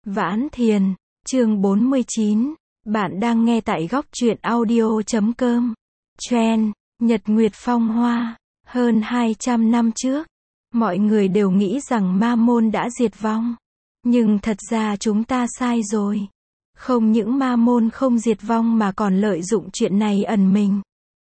Vãn Thiền, chương 49. Bạn đang nghe tại góc truyện audio.com. Trend, Nhật Nguyệt Phong Hoa. Hơn 200 năm trước, mọi người đều nghĩ rằng Ma Môn đã diệt vong. Nhưng thật ra chúng ta sai rồi. Không những Ma Môn không diệt vong mà còn lợi dụng chuyện này ẩn mình.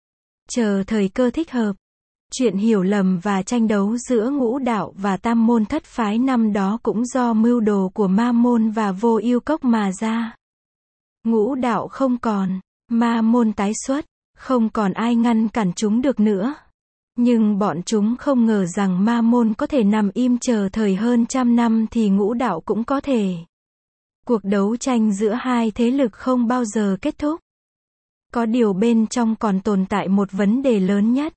Chờ thời cơ thích hợp. Chuyện hiểu lầm và tranh đấu giữa Ngũ Đạo và Tam Môn thất phái năm đó cũng do mưu đồ của Ma Môn và Vô Ưu Cốc mà ra. Ngũ Đạo không còn, Ma Môn tái xuất, không còn ai ngăn cản chúng được nữa. Nhưng bọn chúng không ngờ rằng Ma Môn có thể nằm im chờ thời hơn trăm năm thì Ngũ Đạo cũng có thể. Cuộc đấu tranh giữa hai thế lực không bao giờ kết thúc. Có điều bên trong còn tồn tại một vấn đề lớn nhất.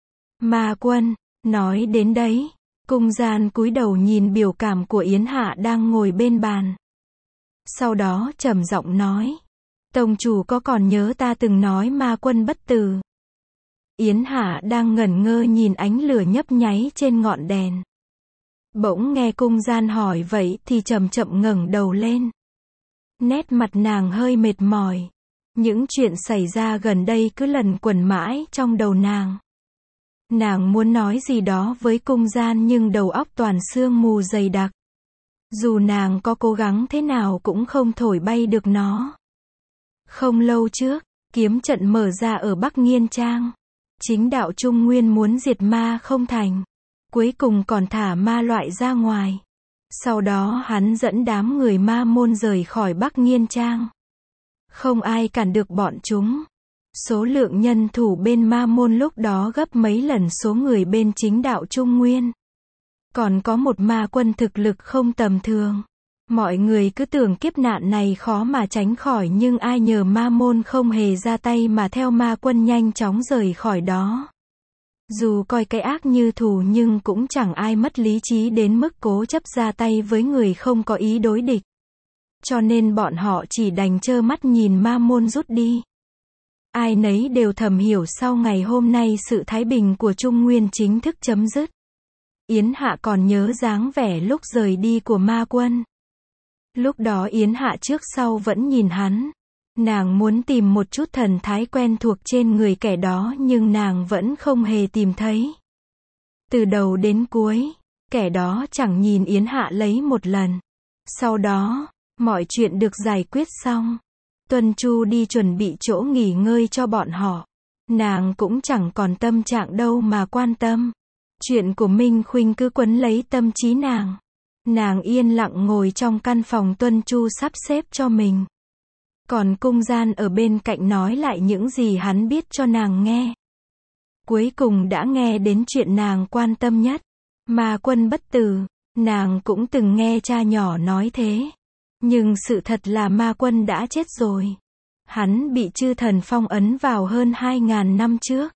Ma Quân, nói đến đấy, Cung Gian cúi đầu nhìn biểu cảm của Yến Hạ đang ngồi bên bàn. Sau đó trầm giọng nói, tông chủ có còn nhớ ta từng nói Ma Quân bất tử? Yến Hạ đang ngẩn ngơ nhìn ánh lửa nhấp nháy trên ngọn đèn. Bỗng nghe Cung Gian hỏi vậy thì chậm chậm ngẩng đầu lên. Nét mặt nàng hơi mệt mỏi. Những chuyện xảy ra gần đây cứ lẩn quẩn mãi trong đầu nàng. Nàng muốn nói gì đó với Cung Gian nhưng đầu óc toàn sương mù dày đặc. Dù nàng có cố gắng thế nào cũng không thổi bay được nó. Không lâu trước, kiếm trận mở ra ở Bắc Nghiên Trang. Chính đạo Trung Nguyên muốn diệt ma không thành. Cuối cùng còn thả ma loại ra ngoài. Sau đó hắn dẫn đám người Ma Môn rời khỏi Bắc Nghiên Trang. Không ai cản được bọn chúng. Số lượng nhân thủ bên Ma Môn lúc đó gấp mấy lần số người bên chính đạo Trung Nguyên. Còn có một Ma Quân thực lực không tầm thường. Mọi người cứ tưởng kiếp nạn này khó mà tránh khỏi nhưng ai nhờ Ma Môn không hề ra tay mà theo Ma Quân nhanh chóng rời khỏi đó. Dù coi cái ác như thù nhưng cũng chẳng ai mất lý trí đến mức cố chấp ra tay với người không có ý đối địch. Cho nên bọn họ chỉ đành trơ mắt nhìn Ma Môn rút đi. Ai nấy đều thầm hiểu sau ngày hôm nay sự thái bình của Trung Nguyên chính thức chấm dứt. Yến Hạ còn nhớ dáng vẻ lúc rời đi của Ma Quân. Lúc đó Yến Hạ trước sau vẫn nhìn hắn. Nàng muốn tìm một chút thần thái quen thuộc trên người kẻ đó nhưng nàng vẫn không hề tìm thấy. Từ đầu đến cuối, kẻ đó chẳng nhìn Yến Hạ lấy một lần. Sau đó, mọi chuyện được giải quyết xong. Tuân Chu đi chuẩn bị chỗ nghỉ ngơi cho bọn họ. Nàng cũng chẳng còn tâm trạng đâu mà quan tâm. Chuyện của Minh Khuynh cứ quấn lấy tâm trí nàng. Nàng yên lặng ngồi trong căn phòng Tuân Chu sắp xếp cho mình. Còn Cung Gian ở bên cạnh nói lại những gì hắn biết cho nàng nghe. Cuối cùng đã nghe đến chuyện nàng quan tâm nhất. Ma Quân bất tử, nàng cũng từng nghe cha nhỏ nói thế. Nhưng sự thật là Ma Quân đã chết rồi. Hắn bị chư thần phong ấn vào hơn 2.000 năm trước.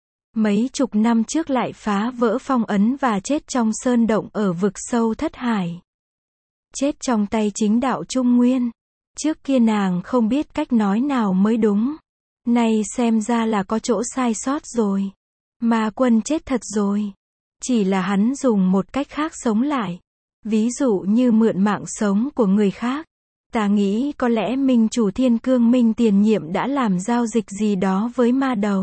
Mấy chục năm trước lại phá vỡ phong ấn và chết trong sơn động ở vực sâu Thất Hải. Chết trong tay chính đạo Trung Nguyên. Trước kia nàng không biết cách nói nào mới đúng. Nay xem ra là có chỗ sai sót rồi. Ma Quân chết thật rồi. Chỉ là hắn dùng một cách khác sống lại. Ví dụ như mượn mạng sống của người khác. Ta nghĩ có lẽ Minh Chủ Thiên Cương Minh tiền nhiệm đã làm giao dịch gì đó với ma đầu.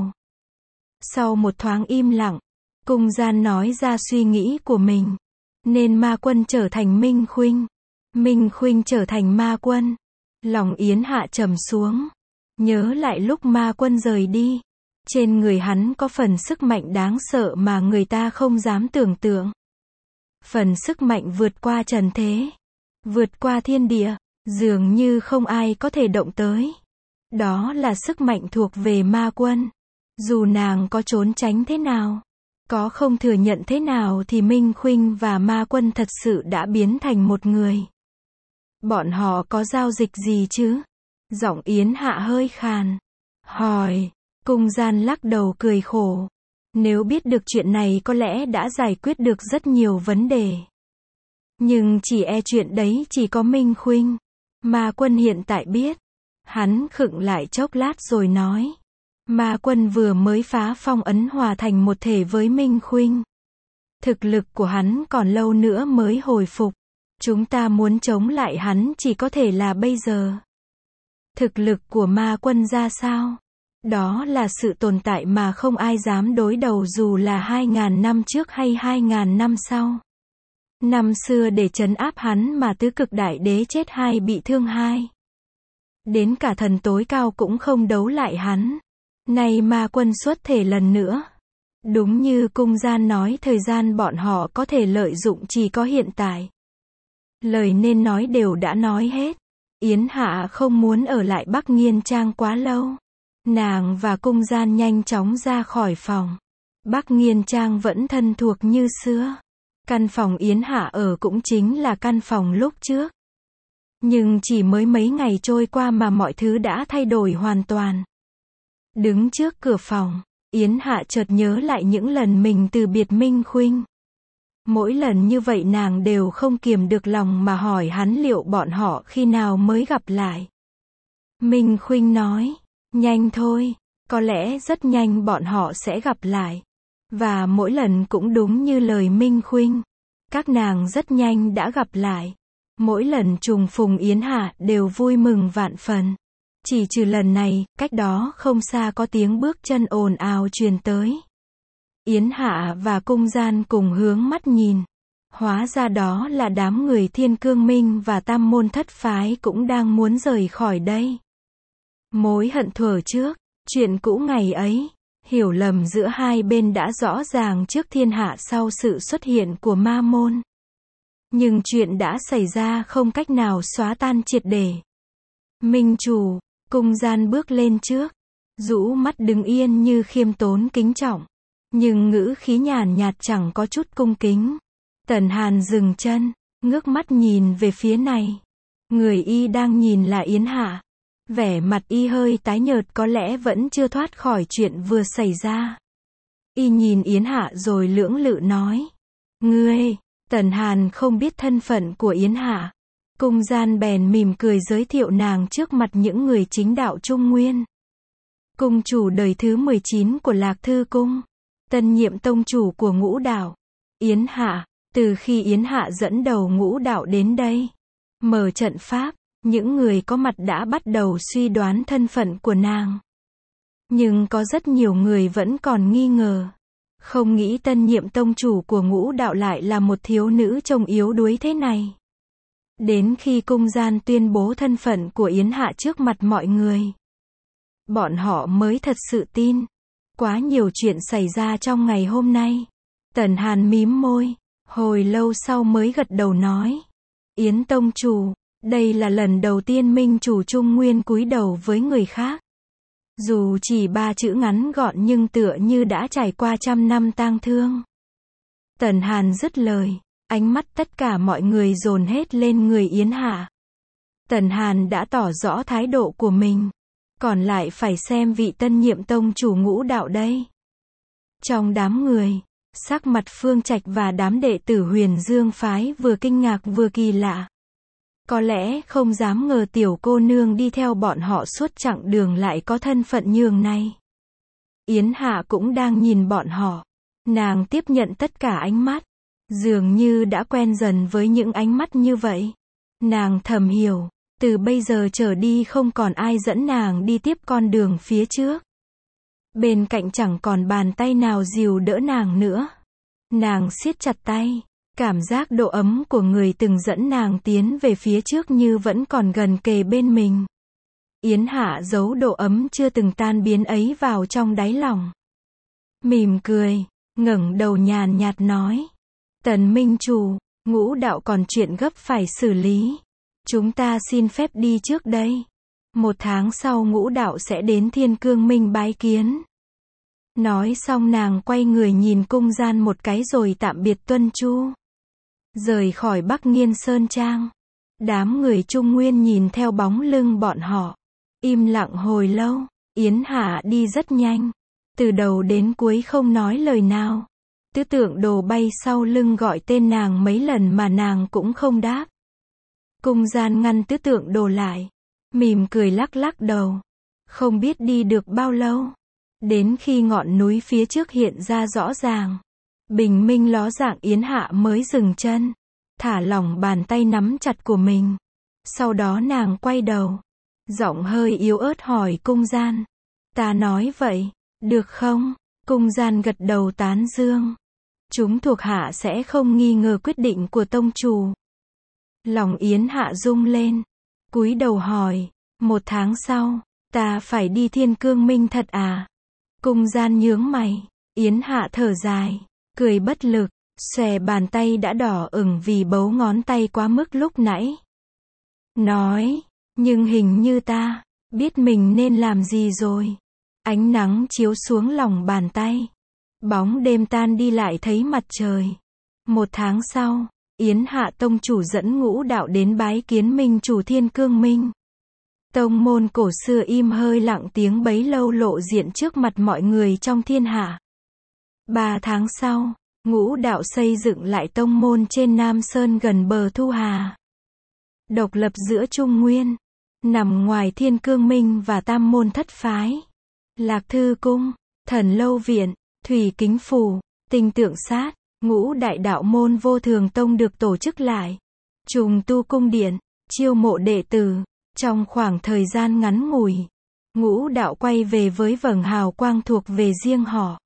Sau một thoáng im lặng, Cung Gian nói ra suy nghĩ của mình. Nên Ma Quân trở thành Minh Khuynh. Minh Khuynh trở thành Ma Quân. Lòng Yến Hạ trầm xuống. Nhớ lại lúc Ma Quân rời đi. Trên người hắn có phần sức mạnh đáng sợ mà người ta không dám tưởng tượng. Phần sức mạnh vượt qua trần thế. Vượt qua thiên địa. Dường như không ai có thể động tới. Đó là sức mạnh thuộc về Ma Quân. Dù nàng có trốn tránh thế nào, có không thừa nhận thế nào thì Minh Khuynh và Ma Quân thật sự đã biến thành một người. Bọn họ có giao dịch gì chứ? Giọng Yến Hạ hơi khàn. Hỏi. Cung Gian lắc đầu cười khổ. Nếu biết được chuyện này có lẽ đã giải quyết được rất nhiều vấn đề. Nhưng chỉ e chuyện đấy chỉ có Minh Khuynh. Ma Quân hiện tại biết. Hắn khựng lại chốc lát rồi nói. Ma Quân vừa mới phá phong ấn hòa thành một thể với Minh Khuynh. Thực lực của hắn còn lâu nữa mới hồi phục. Chúng ta muốn chống lại hắn chỉ có thể là bây giờ. Thực lực của ma quân ra sao? Đó là sự tồn tại mà không ai dám đối đầu dù là 2.000 năm trước hay 2.000 năm sau. Năm xưa để trấn áp hắn mà tứ cực đại đế chết 2 bị thương 2. Đến cả thần tối cao cũng không đấu lại hắn. Nay ma quân xuất thể lần nữa. Đúng như cung gian nói, thời gian bọn họ có thể lợi dụng chỉ có hiện tại. Lời nên nói đều đã nói hết. Yến Hạ không muốn ở lại Bắc Nghiên Trang quá lâu. Nàng và cung gian nhanh chóng ra khỏi phòng. Bắc Nghiên Trang vẫn thân thuộc như xưa. Căn phòng Yến Hạ ở cũng chính là căn phòng lúc trước. Nhưng chỉ mới mấy ngày trôi qua mà mọi thứ đã thay đổi hoàn toàn. Đứng trước cửa phòng, Yến Hạ chợt nhớ lại những lần mình từ biệt Minh Khuynh. Mỗi lần như vậy nàng đều không kiềm được lòng mà hỏi hắn liệu bọn họ khi nào mới gặp lại. Minh Khuynh nói, nhanh thôi, có lẽ rất nhanh bọn họ sẽ gặp lại. Và mỗi lần cũng đúng như lời Minh Khuynh. Các nàng rất nhanh đã gặp lại. Mỗi lần trùng phùng Yến Hạ đều vui mừng vạn phần. Chỉ trừ lần này, cách đó không xa có tiếng bước chân ồn ào truyền tới. Yến Hạ và cung gian cùng hướng mắt nhìn. Hóa ra đó là đám người Thiên Cương Minh và Tam Môn Thất Phái cũng đang muốn rời khỏi đây. Mối hận thuở trước, chuyện cũ ngày ấy, hiểu lầm giữa hai bên đã rõ ràng trước thiên hạ sau sự xuất hiện của ma môn. Nhưng chuyện đã xảy ra không cách nào xóa tan triệt để. Minh chủ, cung gian bước lên trước, rũ mắt đứng yên như khiêm tốn kính trọng. Nhưng ngữ khí nhàn nhạt chẳng có chút cung kính. Tần Hàn dừng chân, ngước mắt nhìn về phía này. Người y đang nhìn là Yến Hạ. Vẻ mặt y hơi tái nhợt, có lẽ vẫn chưa thoát khỏi chuyện vừa xảy ra. Y nhìn Yến Hạ rồi lưỡng lự nói. Ngươi, Tần Hàn không biết thân phận của Yến Hạ. Cung gian bèn mỉm cười giới thiệu nàng trước mặt những người chính đạo Trung Nguyên. Cung chủ đời thứ 19 của Lạc Thư Cung. Tân nhiệm tông chủ của Ngũ Đạo. Yến Hạ, từ khi Yến Hạ dẫn đầu Ngũ Đạo đến đây, mở trận pháp, những người có mặt đã bắt đầu suy đoán thân phận của nàng. Nhưng có rất nhiều người vẫn còn nghi ngờ. Không nghĩ tân nhiệm tông chủ của Ngũ Đạo lại là một thiếu nữ trông yếu đuối thế này. Đến khi cung gian tuyên bố thân phận của Yến Hạ trước mặt mọi người, bọn họ mới thật sự tin. Quá nhiều chuyện xảy ra trong ngày hôm nay. Tần Hàn mím môi, hồi lâu sau mới gật đầu nói. Yến tông chủ, đây là lần đầu tiên Minh chủ Trung Nguyên cúi đầu với người khác. Dù chỉ 3 chữ ngắn gọn nhưng tựa như đã trải qua 100 năm tang thương. Tần Hàn dứt lời, ánh mắt tất cả mọi người dồn hết lên người Yến Hạ. Tần Hàn đã tỏ rõ thái độ của mình. Còn lại phải xem vị tân nhiệm tông chủ Ngũ Đạo đây. Trong đám người, sắc mặt Phương Trạch và đám đệ tử Huyền Dương phái vừa kinh ngạc vừa kỳ lạ. Có lẽ không dám ngờ tiểu cô nương đi theo bọn họ suốt chặng đường lại có thân phận nhường này. Yến Hạ cũng đang nhìn bọn họ. Nàng tiếp nhận tất cả ánh mắt. Dường như đã quen dần với những ánh mắt như vậy. Nàng thầm hiểu. Từ bây giờ trở đi không còn ai dẫn nàng đi tiếp con đường phía trước. Bên cạnh chẳng còn bàn tay nào dìu đỡ nàng nữa. Nàng siết chặt tay. Cảm giác độ ấm của người từng dẫn nàng tiến về phía trước như vẫn còn gần kề bên mình. Yến Hạ giấu độ ấm chưa từng tan biến ấy vào trong đáy lòng. Mỉm cười, ngẩng đầu nhàn nhạt nói. Tần Minh chủ, Ngũ Đạo còn chuyện gấp phải xử lý. Chúng ta xin phép đi trước đây. 1 tháng sau Ngũ Đạo sẽ đến Thiên Cương Minh bái kiến. Nói xong nàng quay người nhìn cung gian một cái rồi tạm biệt tuân chu. Rời khỏi Bắc Nghiên Sơn Trang. Đám người Trung Nguyên nhìn theo bóng lưng bọn họ. Im lặng hồi lâu. Yến Hạ đi rất nhanh. Từ đầu đến cuối không nói lời nào. Tứ Tượng Đồ bay sau lưng gọi tên nàng mấy lần mà nàng cũng không đáp. Cung gian ngăn Tứ Tượng Đồ lại. Mỉm cười lắc lắc đầu. Không biết đi được bao lâu. Đến khi ngọn núi phía trước hiện ra rõ ràng. Bình minh ló dạng Yến Hạ mới dừng chân. thả lỏng bàn tay nắm chặt của mình. Sau đó nàng quay đầu, giọng hơi yếu ớt hỏi cung gian. Ta nói vậy, được không? Cung gian gật đầu tán dương. Chúng thuộc hạ sẽ không nghi ngờ quyết định của tông chủ. Lòng Yến Hạ rung lên, cúi đầu hỏi, 1 tháng sau, ta phải đi Thiên Cương Minh thật à? Cung gian nhướng mày, Yến Hạ thở dài, cười bất lực, xòe bàn tay đã đỏ ửng vì bấu ngón tay quá mức lúc nãy. Nói, nhưng hình như ta biết mình nên làm gì rồi. Ánh nắng chiếu xuống lòng bàn tay. Bóng đêm tan đi lại thấy mặt trời. 1 tháng sau, Yến Hạ tông chủ dẫn Ngũ Đạo đến bái kiến minh chủ Thiên Cương Minh. Tông môn cổ xưa im hơi lặng tiếng bấy lâu lộ diện trước mặt mọi người trong thiên hạ. 3 tháng sau, Ngũ Đạo xây dựng lại tông môn trên Nam Sơn gần bờ Thu Hà. Độc lập giữa Trung Nguyên, nằm ngoài Thiên Cương Minh và Tam môn thất phái. Lạc Thư Cung, Thần Lâu Viện, Thủy Kính Phủ, Tinh Tượng Sát, Ngũ Đại Đạo môn Vô Thường Tông được tổ chức lại. Trùng tu cung điện, chiêu mộ đệ tử. Trong khoảng thời gian ngắn ngủi, Ngũ Đạo quay về với vầng hào quang thuộc về riêng họ.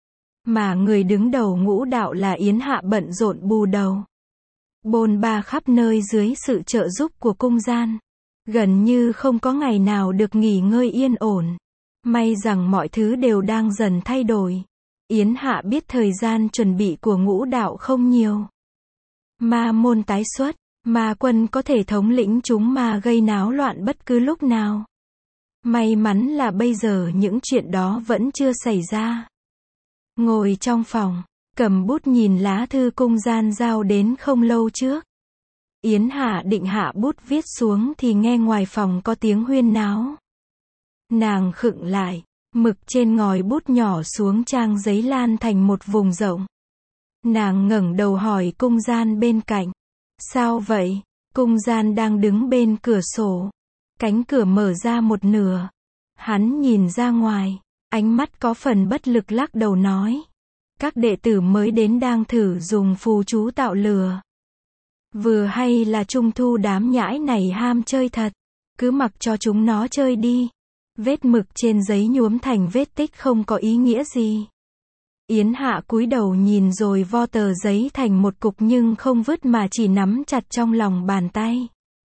Mà người đứng đầu Ngũ Đạo là Yến Hạ bận rộn bù đầu. Bôn ba khắp nơi dưới sự trợ giúp của cung gian. Gần như không có ngày nào được nghỉ ngơi yên ổn. May rằng mọi thứ đều đang dần thay đổi. Yến Hạ biết thời gian chuẩn bị của Ngũ Đạo không nhiều. Ma môn tái xuất, ma quân có thể thống lĩnh chúng mà gây náo loạn bất cứ lúc nào. May mắn là bây giờ những chuyện đó vẫn chưa xảy ra. Ngồi trong phòng, cầm bút nhìn lá thư cung gian giao đến không lâu trước. Yến Hạ định hạ bút viết xuống thì nghe ngoài phòng có tiếng huyên náo. Nàng khựng lại, mực trên ngòi bút nhỏ xuống trang giấy lan thành một vùng rộng. Nàng ngẩng đầu hỏi cung gian bên cạnh. Sao vậy? Cung gian đang đứng bên cửa sổ. Cánh cửa mở ra một nửa. Hắn nhìn ra ngoài, ánh mắt có phần bất lực lắc đầu nói. Các đệ tử mới đến đang thử dùng phù chú tạo lửa. Vừa hay là trung thu đám nhãi này ham chơi thật. Cứ mặc cho chúng nó chơi đi. Vết mực trên giấy nhuốm thành vết tích không có ý nghĩa gì. Yến Hạ cúi đầu nhìn rồi vo tờ giấy thành một cục nhưng không vứt mà chỉ nắm chặt trong lòng bàn tay.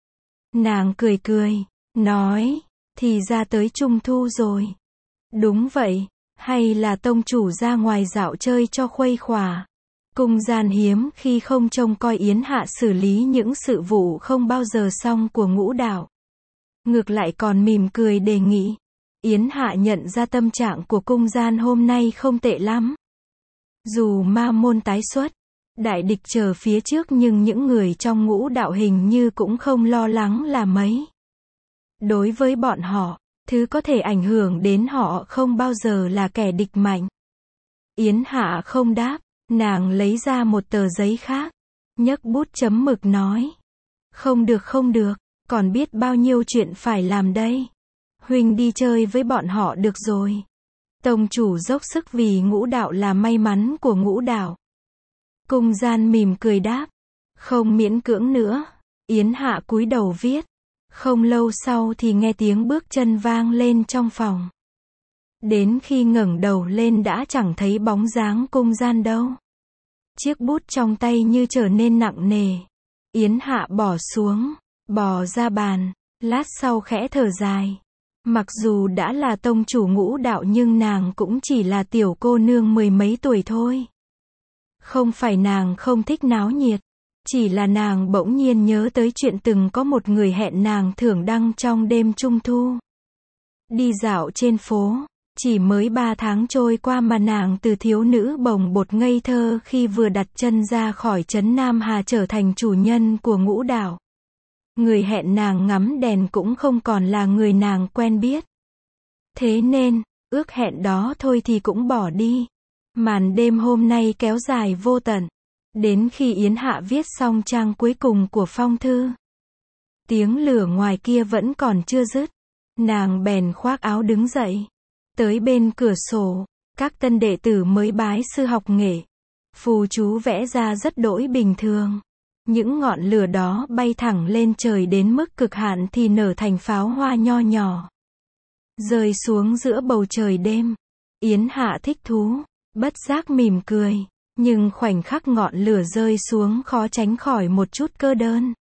Nàng cười cười, nói, thì ra tới trung thu rồi. Đúng vậy, hay là tông chủ ra ngoài dạo chơi cho khuây khỏa. Cung gian hiếm khi không trông coi Yến Hạ xử lý những sự vụ không bao giờ xong của Ngũ Đạo. Ngược lại còn mỉm cười đề nghị. Yến Hạ nhận ra tâm trạng của cung gian hôm nay không tệ lắm. Dù ma môn tái xuất, đại địch chờ phía trước nhưng những người trong Ngũ Đạo hình như cũng không lo lắng là mấy. Đối với bọn họ, thứ có thể ảnh hưởng đến họ không bao giờ là kẻ địch mạnh. Yến Hạ không đáp, nàng lấy ra một tờ giấy khác, nhấc bút chấm mực nói. Không được, còn biết bao nhiêu chuyện phải làm đây. Huynh đi chơi với bọn họ được rồi. Tông chủ dốc sức vì Ngũ Đạo là may mắn của Ngũ Đạo. Cung gian mỉm cười đáp. Không miễn cưỡng nữa. Yến Hạ cúi đầu viết. Không lâu sau thì nghe tiếng bước chân vang lên trong phòng. Đến khi ngẩng đầu lên đã chẳng thấy bóng dáng cung gian đâu. Chiếc bút trong tay như trở nên nặng nề. Yến Hạ bỏ xuống, bò ra bàn, lát sau khẽ thở dài. Mặc dù đã là tông chủ Ngũ Đạo nhưng nàng cũng chỉ là tiểu cô nương 10 mấy tuổi thôi. Không phải nàng không thích náo nhiệt, chỉ là nàng bỗng nhiên nhớ tới chuyện từng có một người hẹn nàng thưởng đăng trong đêm trung thu. Đi dạo trên phố, chỉ mới 3 tháng trôi qua mà nàng từ thiếu nữ bồng bột ngây thơ khi vừa đặt chân ra khỏi trấn Nam Hà trở thành chủ nhân của Ngũ Đạo. Người hẹn nàng ngắm đèn cũng không còn là người nàng quen biết. Thế nên, ước hẹn đó thôi thì cũng bỏ đi. Màn đêm hôm nay kéo dài vô tận. Đến khi Yến Hạ viết xong trang cuối cùng của phong thư. Tiếng lửa ngoài kia vẫn còn chưa dứt. Nàng bèn khoác áo đứng dậy. Tới bên cửa sổ, các tân đệ tử mới bái sư học nghệ. Phù chú vẽ ra rất đỗi bình thường. Những ngọn lửa đó bay thẳng lên trời đến mức cực hạn thì nở thành pháo hoa nho nhỏ, rơi xuống giữa bầu trời đêm. Yến Hạ thích thú, bất giác mỉm cười, nhưng khoảnh khắc ngọn lửa rơi xuống khó tránh khỏi một chút cơ đơn.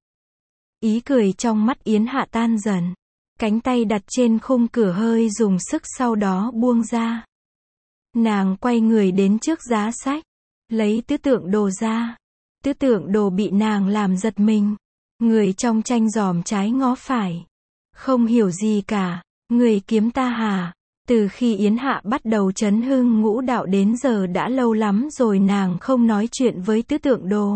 Ý cười trong mắt Yến Hạ tan dần, cánh tay đặt trên khung cửa hơi dùng sức sau đó buông ra. Nàng quay người đến trước giá sách, lấy tứ tượng đồ ra. Tứ tượng đồ bị nàng làm giật mình. Người trong tranh dòm trái ngó phải. Không hiểu gì cả, người kiếm ta hả? Từ khi Yến Hạ bắt đầu chấn hưng ngũ đạo đến giờ đã lâu lắm rồi nàng không nói chuyện với tứ tượng đồ.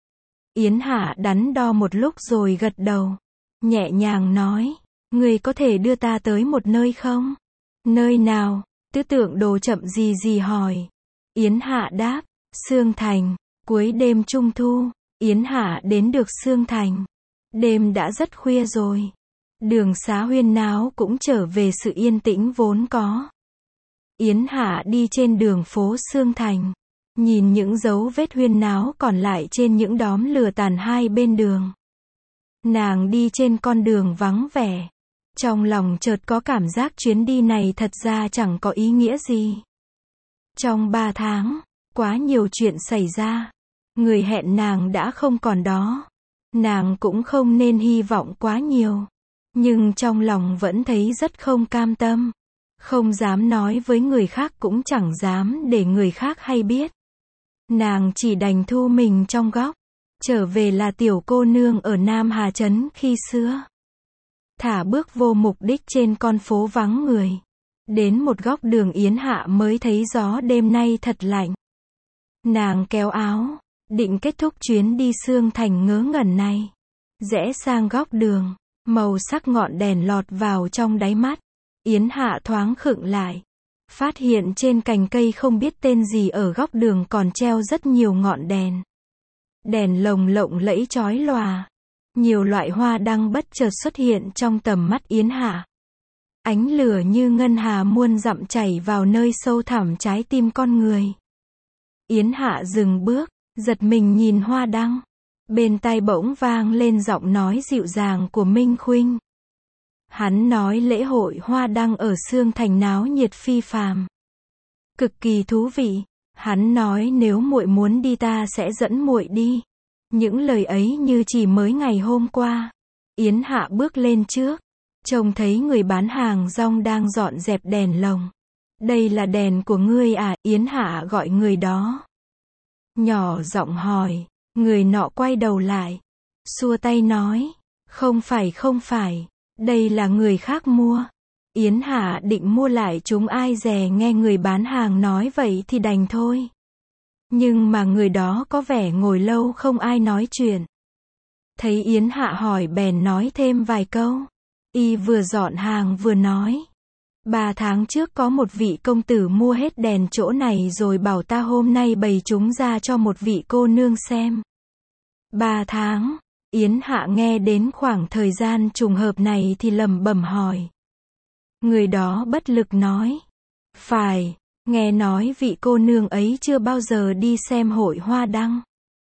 Yến Hạ đắn đo một lúc rồi gật đầu, nhẹ nhàng nói, người có thể đưa ta tới một nơi không? Nơi nào? Tứ tượng đồ chậm gì gì hỏi. Yến Hạ đáp, Sương Thành. Cuối đêm trung thu, Yến Hạ đến được Sương Thành. Đêm đã rất khuya rồi. Đường xá huyên náo cũng trở về sự yên tĩnh vốn có. Yến Hạ đi trên đường phố Sương Thành, nhìn những dấu vết huyên náo còn lại trên những đóm lửa tàn hai bên đường. Nàng đi trên con đường vắng vẻ. Trong lòng chợt có cảm giác chuyến đi này thật ra chẳng có ý nghĩa gì. Trong 3 tháng, quá nhiều chuyện xảy ra. Người hẹn nàng đã không còn đó. Nàng cũng không nên hy vọng quá nhiều. Nhưng trong lòng vẫn thấy rất không cam tâm. Không dám nói với người khác cũng chẳng dám để người khác hay biết. Nàng chỉ đành thu mình trong góc. Trở về là tiểu cô nương ở Nam Hà Trấn khi xưa. Thả bước vô mục đích trên con phố vắng người. Đến một góc đường Yến Hạ mới thấy gió đêm nay thật lạnh. Nàng kéo áo, định kết thúc chuyến đi Sương Thành ngớ ngẩn này. Rẽ sang góc đường, màu sắc ngọn đèn lọt vào trong đáy mắt. Yến Hạ thoáng khựng lại. Phát hiện trên cành cây không biết tên gì ở góc đường còn treo rất nhiều ngọn đèn. Đèn lồng lộng lẫy chói lòa. Nhiều loại hoa đăng bất chợt xuất hiện trong tầm mắt Yến Hạ. Ánh lửa như ngân hà muôn dặm chảy vào nơi sâu thẳm trái tim con người. Yến Hạ dừng bước, giật mình nhìn hoa đăng. Bên tai bỗng vang lên giọng nói dịu dàng của Minh Khuynh. Hắn nói lễ hội hoa đăng ở Sương Thành náo nhiệt phi phàm. Cực kỳ thú vị. Hắn nói nếu muội muốn đi ta sẽ dẫn muội đi. Những lời ấy như chỉ mới ngày hôm qua. Yến Hạ bước lên trước, trông thấy người bán hàng rong đang dọn dẹp đèn lồng. Đây là đèn của ngươi à? Yến Hạ gọi người đó. Nhỏ giọng hỏi, người nọ quay đầu lại, xua tay nói, không phải, đây là người khác mua. Yến Hạ định mua lại chúng ai dè nghe người bán hàng nói vậy thì đành thôi. Nhưng mà người đó có vẻ ngồi lâu không ai nói chuyện. Thấy Yến Hạ hỏi bèn nói thêm vài câu. Y vừa dọn hàng vừa nói. 3 tháng trước có một vị công tử mua hết đèn chỗ này rồi bảo ta hôm nay bày chúng ra cho một vị cô nương xem. 3 tháng, Yến Hạ nghe đến khoảng thời gian trùng hợp này thì lẩm bẩm hỏi. Người đó bất lực nói. Phải, nghe nói vị cô nương ấy chưa bao giờ đi xem hội hoa đăng.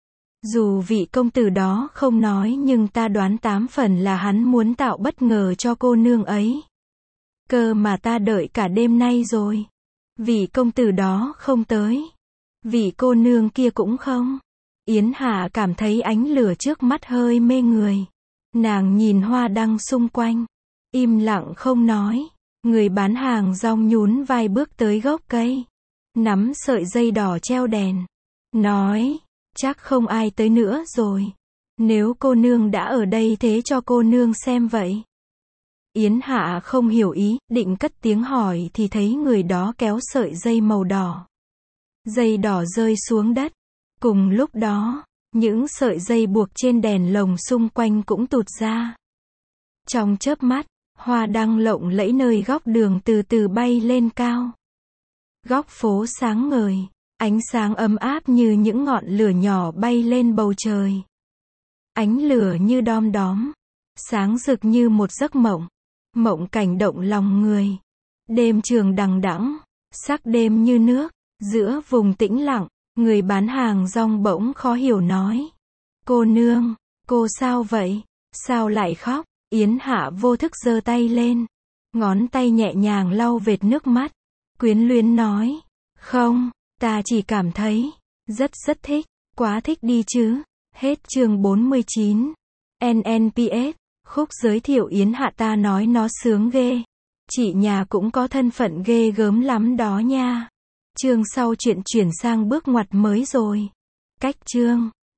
Dù vị công tử đó không nói nhưng ta đoán 8 phần là hắn muốn tạo bất ngờ cho cô nương ấy. Cơ mà ta đợi cả đêm nay rồi. Vị công tử đó không tới. Vị cô nương kia cũng không. Yến Hạ cảm thấy ánh lửa trước mắt hơi mê người. Nàng nhìn hoa đăng xung quanh. Im lặng không nói. Người bán hàng rong nhún vai bước tới gốc cây. Nắm sợi dây đỏ treo đèn. Nói, chắc không ai tới nữa rồi. Nếu cô nương đã ở đây thế cho cô nương xem vậy. Yến Hạ không hiểu ý, định cất tiếng hỏi thì thấy người đó kéo sợi dây màu đỏ. Dây đỏ rơi xuống đất. Cùng lúc đó, những sợi dây buộc trên đèn lồng xung quanh cũng tụt ra. Trong chớp mắt, hoa đăng lộng lẫy nơi góc đường từ từ bay lên cao. Góc phố sáng ngời, ánh sáng ấm áp như những ngọn lửa nhỏ bay lên bầu trời. Ánh lửa như đom đóm, sáng rực như một giấc mộng. Mộng cảnh động lòng người. Đêm trường đằng đẵng, sắc đêm như nước, giữa vùng tĩnh lặng, người bán hàng rong bỗng khó hiểu nói. Cô nương, cô sao vậy? Sao lại khóc? Yến Hạ vô thức giơ tay lên. Ngón tay nhẹ nhàng lau vệt nước mắt. Quyến luyến nói. Không, ta chỉ cảm thấy rất thích. Quá thích đi chứ. Hết chương 49. NNPS. Khúc giới thiệu Yến Hạ ta nói nó sướng ghê. Chị nhà cũng có thân phận ghê gớm lắm đó nha. Chương sau chuyện chuyển sang bước ngoặt mới rồi. Cách chương